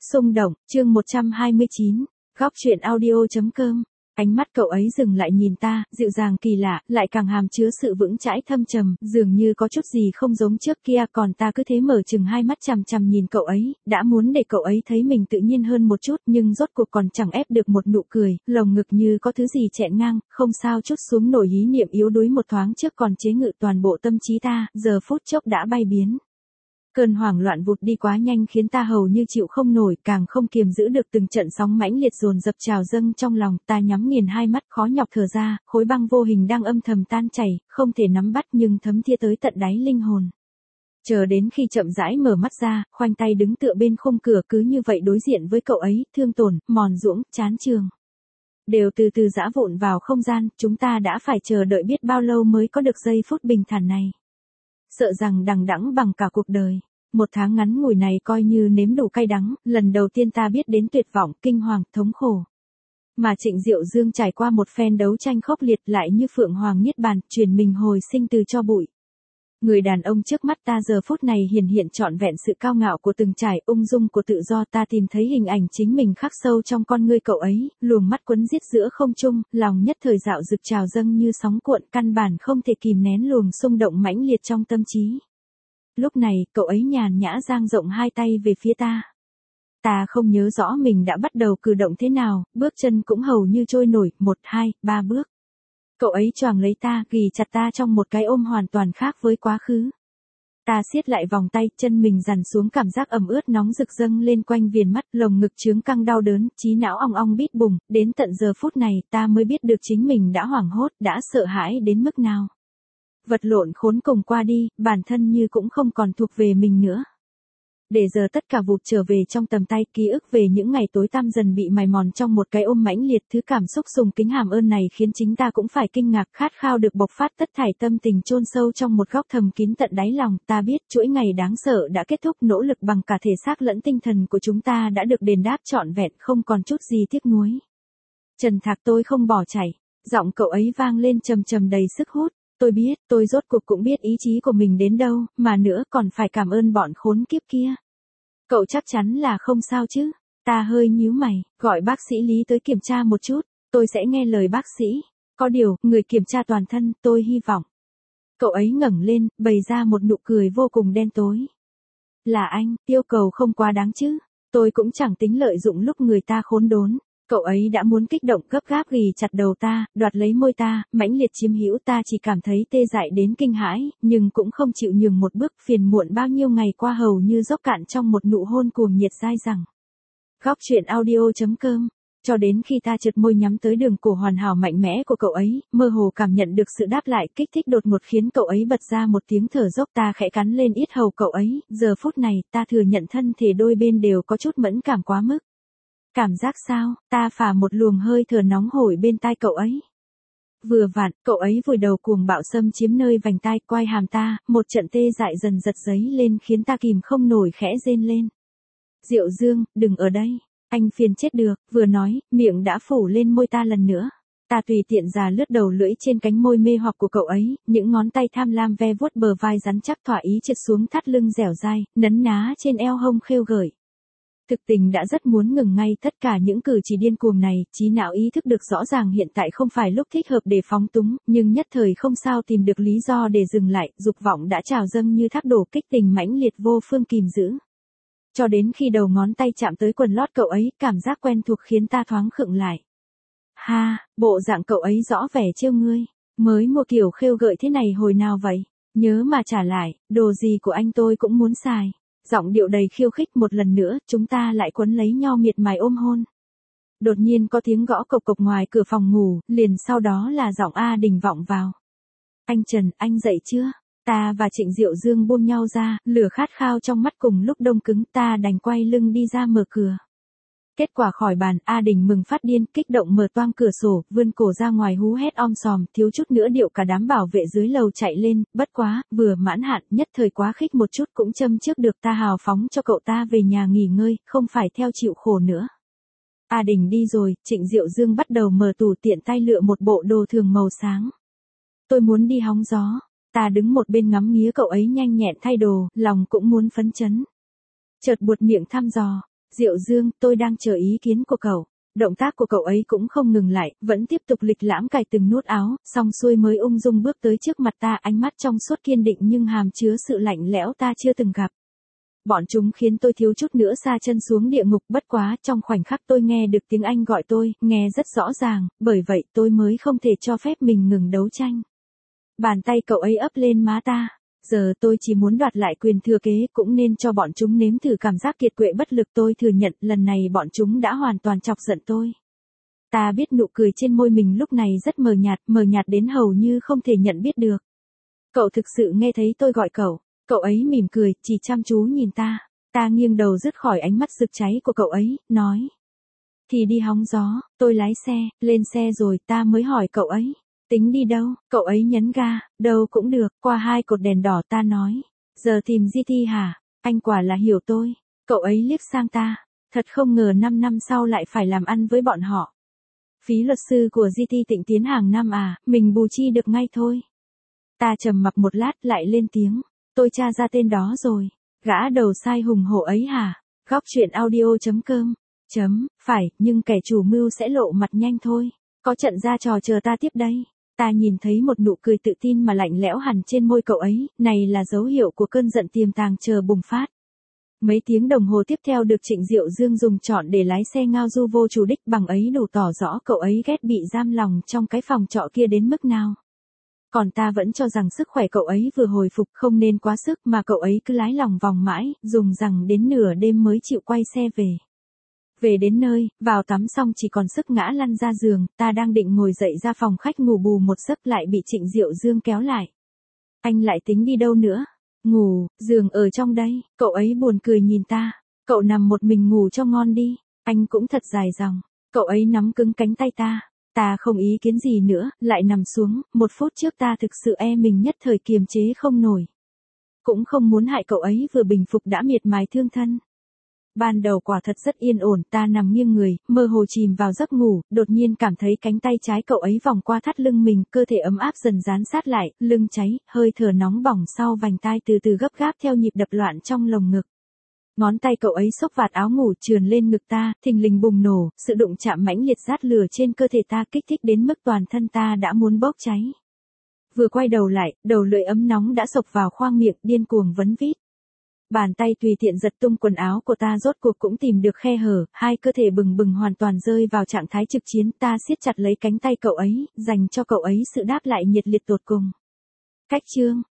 Xung động, chương 129, góc truyện audio.com. Ánh mắt cậu ấy dừng lại nhìn ta, dịu dàng kỳ lạ, lại càng hàm chứa sự vững chãi thâm trầm, dường như có chút gì không giống trước kia, còn ta cứ thế mở chừng hai mắt chằm chằm nhìn cậu ấy, đã muốn để cậu ấy thấy mình tự nhiên hơn một chút, nhưng rốt cuộc còn chẳng ép được một nụ cười, lồng ngực như có thứ gì chẹn ngang, không sao chút xuống nổi ý niệm yếu đuối một thoáng trước còn chế ngự toàn bộ tâm trí ta, giờ phút chốc đã bay biến. Cơn hoảng loạn vụt đi quá nhanh khiến ta hầu như chịu không nổi, càng không kiềm giữ được từng trận sóng mãnh liệt dồn dập trào dâng trong lòng, ta nhắm nghiền hai mắt khó nhọc thở ra, khối băng vô hình đang âm thầm tan chảy, không thể nắm bắt nhưng thấm thía tới tận đáy linh hồn. Chờ đến khi chậm rãi mở mắt ra, khoanh tay đứng tựa bên khung cửa cứ như vậy đối diện với cậu ấy, thương tổn, mòn dũng, chán chường. Đều từ từ giã vụn vào không gian, chúng ta đã phải chờ đợi biết bao lâu mới có được giây phút bình thản này. Sợ rằng đằng đẵng bằng cả cuộc đời. Một tháng ngắn ngủi này coi như nếm đủ cay đắng, lần đầu tiên ta biết đến tuyệt vọng, kinh hoàng, thống khổ. Mà Trịnh Diệu Dương trải qua một phen đấu tranh khốc liệt lại như Phượng Hoàng Niết Bàn, chuyển mình hồi sinh từ tro bụi. Người đàn ông trước mắt ta giờ phút này hiển hiện trọn vẹn sự cao ngạo của từng trải, ung dung của tự do, ta tìm thấy hình ảnh chính mình khắc sâu trong con ngươi cậu ấy, luồng mắt quấn giết giữa không trung, lòng nhất thời dạo dực trào dâng như sóng cuộn, căn bản không thể kìm nén luồng xung động mãnh liệt trong tâm trí. Lúc này, cậu ấy nhàn nhã dang rộng hai tay về phía ta. Ta không nhớ rõ mình đã bắt đầu cử động thế nào, bước chân cũng hầu như trôi nổi, 1, 2, 3 bước. Cậu ấy choàng lấy ta, ghì chặt ta trong một cái ôm hoàn toàn khác với quá khứ. Ta siết lại vòng tay, chân mình dằn xuống, cảm giác ẩm ướt nóng rực dâng lên quanh viền mắt, lồng ngực chướng căng đau đớn, trí não ong ong bít bùng, đến tận giờ phút này ta mới biết được chính mình đã hoảng hốt, đã sợ hãi đến mức nào. Vật lộn khốn cùng qua đi, bản thân như cũng không còn thuộc về mình nữa. Để giờ tất cả vụt trở về trong tầm tay, ký ức về những ngày tối tăm dần bị mài mòn trong một cái ôm mãnh liệt, thứ cảm xúc sùng kính hàm ơn này khiến chính ta cũng phải kinh ngạc, khát khao được bộc phát tất thảy tâm tình chôn sâu trong một góc thầm kín tận đáy lòng. Ta biết chuỗi ngày đáng sợ đã kết thúc, nỗ lực bằng cả thể xác lẫn tinh thần của chúng ta đã được đền đáp trọn vẹn, không còn chút gì tiếc nuối. Trần Thạc, tôi không bỏ chạy. Giọng cậu ấy vang lên trầm trầm đầy sức hút. Tôi biết, tôi rốt cuộc cũng biết ý chí của mình đến đâu, mà nữa còn phải cảm ơn bọn khốn kiếp kia. Cậu chắc chắn là không sao chứ? Ta hơi nhíu mày, gọi bác sĩ Lý tới kiểm tra một chút, tôi sẽ nghe lời bác sĩ. Có điều, người kiểm tra toàn thân, tôi hy vọng. Cậu ấy ngẩng lên, bày ra một nụ cười vô cùng đen tối. Là anh, yêu cầu không quá đáng chứ? Tôi cũng chẳng tính lợi dụng lúc người ta khốn đốn. Cậu ấy đã muốn kích động gấp gáp ghì chặt đầu ta, đoạt lấy môi ta, mãnh liệt chiếm hữu ta, chỉ cảm thấy tê dại đến kinh hãi, nhưng cũng không chịu nhường một bước, phiền muộn bao nhiêu ngày qua hầu như dốc cạn trong một nụ hôn cuồng nhiệt dai dẳng. Góc truyện audio.com. Cho đến khi ta trượt môi nhắm tới đường cổ hoàn hảo mạnh mẽ của cậu ấy, mơ hồ cảm nhận được sự đáp lại kích thích đột ngột khiến cậu ấy bật ra một tiếng thở dốc, ta khẽ cắn lên yết hầu cậu ấy, giờ phút này ta thừa nhận thân thể đôi bên đều có chút mẫn cảm quá mức. Cảm giác sao? Ta phả một luồng hơi thở nóng hổi bên tai cậu ấy. Vừa vặn, cậu ấy vùi đầu cuồng bạo xâm chiếm nơi vành tai, quai hàm ta, một trận tê dại dần giật dấy lên khiến ta kìm không nổi khẽ rên lên. Diệu Dương, đừng ở đây, anh phiền chết được, vừa nói, miệng đã phủ lên môi ta lần nữa. Ta tùy tiện già lướt đầu lưỡi trên cánh môi mê hoặc của cậu ấy, những ngón tay tham lam ve vuốt bờ vai rắn chắc thỏa ý trượt xuống thắt lưng dẻo dai, nấn ná trên eo hông khêu gợi. Thực tình đã rất muốn ngừng ngay tất cả những cử chỉ điên cuồng này, trí não ý thức được rõ ràng hiện tại không phải lúc thích hợp để phóng túng, nhưng nhất thời không sao tìm được lý do để dừng lại, dục vọng đã trào dâng như thác đổ, kích tình mãnh liệt vô phương kìm giữ. Cho đến khi đầu ngón tay chạm tới quần lót cậu ấy, cảm giác quen thuộc khiến ta thoáng khựng lại. Ha, bộ dạng cậu ấy rõ vẻ trêu ngươi, mới mua kiểu khêu gợi thế này hồi nào vậy? Nhớ mà trả lại, đồ gì của anh tôi cũng muốn xài. Giọng điệu đầy khiêu khích, một lần nữa, chúng ta lại quấn lấy nhau miệt mài ôm hôn. Đột nhiên có tiếng gõ cộc cộc ngoài cửa phòng ngủ, liền sau đó là giọng A Đình vọng vào. Anh Trần, anh dậy chưa? Ta và Trịnh Diệu Dương buông nhau ra, lửa khát khao trong mắt cùng lúc đông cứng, ta đành quay lưng đi ra mở cửa. Kết quả khỏi bàn, A Đình mừng phát điên, kích động mở toang cửa sổ, vươn cổ ra ngoài hú hét om sòm, thiếu chút nữa điệu cả đám bảo vệ dưới lầu chạy lên, bất quá, vừa mãn hạn, nhất thời quá khích một chút cũng châm trước được ta hào phóng cho cậu ta về nhà nghỉ ngơi, không phải theo chịu khổ nữa. A Đình đi rồi, Trịnh Diệu Dương bắt đầu mở tủ tiện tay lựa một bộ đồ thường màu sáng. Tôi muốn đi hóng gió, ta đứng một bên ngắm nghía cậu ấy nhanh nhẹn thay đồ, lòng cũng muốn phấn chấn. Chợt buột miệng thăm dò. Diệu Dương, tôi đang chờ ý kiến của cậu. Động tác của cậu ấy cũng không ngừng lại, vẫn tiếp tục lịch lãm cài từng nút áo, xong xuôi mới ung dung bước tới trước mặt ta, ánh mắt trong suốt kiên định nhưng hàm chứa sự lạnh lẽo ta chưa từng gặp. Bọn chúng khiến tôi thiếu chút nữa sa chân xuống địa ngục, bất quá trong khoảnh khắc tôi nghe được tiếng Anh gọi tôi, nghe rất rõ ràng, bởi vậy tôi mới không thể cho phép mình ngừng đấu tranh. Bàn tay cậu ấy ấp lên má ta. Giờ tôi chỉ muốn đoạt lại quyền thừa kế, cũng nên cho bọn chúng nếm thử cảm giác kiệt quệ bất lực. Tôi thừa nhận lần này bọn chúng đã hoàn toàn chọc giận tôi. Ta biết nụ cười trên môi mình lúc này rất mờ nhạt đến hầu như không thể nhận biết được. Cậu thực sự nghe thấy tôi gọi cậu. Cậu ấy mỉm cười, chỉ chăm chú nhìn ta. Ta nghiêng đầu dứt khỏi ánh mắt rực cháy của cậu ấy, nói. Thì đi hóng gió, tôi lái xe, lên xe rồi ta mới hỏi cậu ấy. Tính đi đâu, cậu ấy nhấn ga, đâu cũng được, qua 2 cột đèn đỏ ta nói. Giờ tìm GT hả, anh quả là hiểu tôi. Cậu ấy liếc sang ta, thật không ngờ 5 năm sau lại phải làm ăn với bọn họ. Phí luật sư của GT Tịnh Tiến hàng năm à, mình bù chi được ngay thôi. Ta trầm mặc một lát lại lên tiếng, tôi tra ra tên đó rồi, gã đầu sai hùng hổ ấy hả, góc truyện audio.com. Phải, nhưng kẻ chủ mưu sẽ lộ mặt nhanh thôi, có trận ra trò chờ ta tiếp đây. Ta nhìn thấy một nụ cười tự tin mà lạnh lẽo hẳn trên môi cậu ấy, này là dấu hiệu của cơn giận tiềm tàng chờ bùng phát. Mấy tiếng đồng hồ tiếp theo được Trịnh Diệu Dương dùng chọn để lái xe ngao du vô chủ đích, bằng ấy đủ tỏ rõ cậu ấy ghét bị giam lòng trong cái phòng trọ kia đến mức nào. Còn ta vẫn cho rằng sức khỏe cậu ấy vừa hồi phục, không nên quá sức, mà cậu ấy cứ lái lòng vòng mãi, dùng rằng đến nửa đêm mới chịu quay xe về. Về đến nơi, vào tắm xong chỉ còn sức ngã lăn ra giường, ta đang định ngồi dậy ra phòng khách ngủ bù một giấc lại bị Trịnh Diệu Dương kéo lại. Anh lại tính đi đâu nữa? Ngủ, giường ở trong đây. Cậu ấy buồn cười nhìn ta. Cậu nằm một mình ngủ cho ngon đi. Anh cũng thật dài dòng. Cậu ấy nắm cứng cánh tay ta. Ta không ý kiến gì nữa, lại nằm xuống. 1 phút trước ta thực sự mình nhất thời kiềm chế không nổi. Cũng không muốn hại cậu ấy vừa bình phục đã miệt mài thương thân. Ban đầu quả thật rất yên ổn, ta nằm nghiêng người, mơ hồ chìm vào giấc ngủ, đột nhiên cảm thấy cánh tay trái cậu ấy vòng qua thắt lưng mình, cơ thể ấm áp dần dán sát lại, lưng cháy, hơi thở nóng bỏng sau vành tai từ từ gấp gáp theo nhịp đập loạn trong lồng ngực. Ngón tay cậu ấy xốc vạt áo ngủ trườn lên ngực ta, thình lình bùng nổ, sự đụng chạm mãnh liệt rát lửa trên cơ thể ta kích thích đến mức toàn thân ta đã muốn bốc cháy. Vừa quay đầu lại, đầu lưỡi ấm nóng đã xộc vào khoang miệng, điên cuồng vấn vít. Bàn tay tùy tiện giật tung quần áo của ta, rốt cuộc cũng tìm được khe hở, hai cơ thể bừng bừng hoàn toàn rơi vào trạng thái trực chiến. Ta siết chặt lấy cánh tay cậu ấy, dành cho cậu ấy sự đáp lại nhiệt liệt tột cùng. Cách chương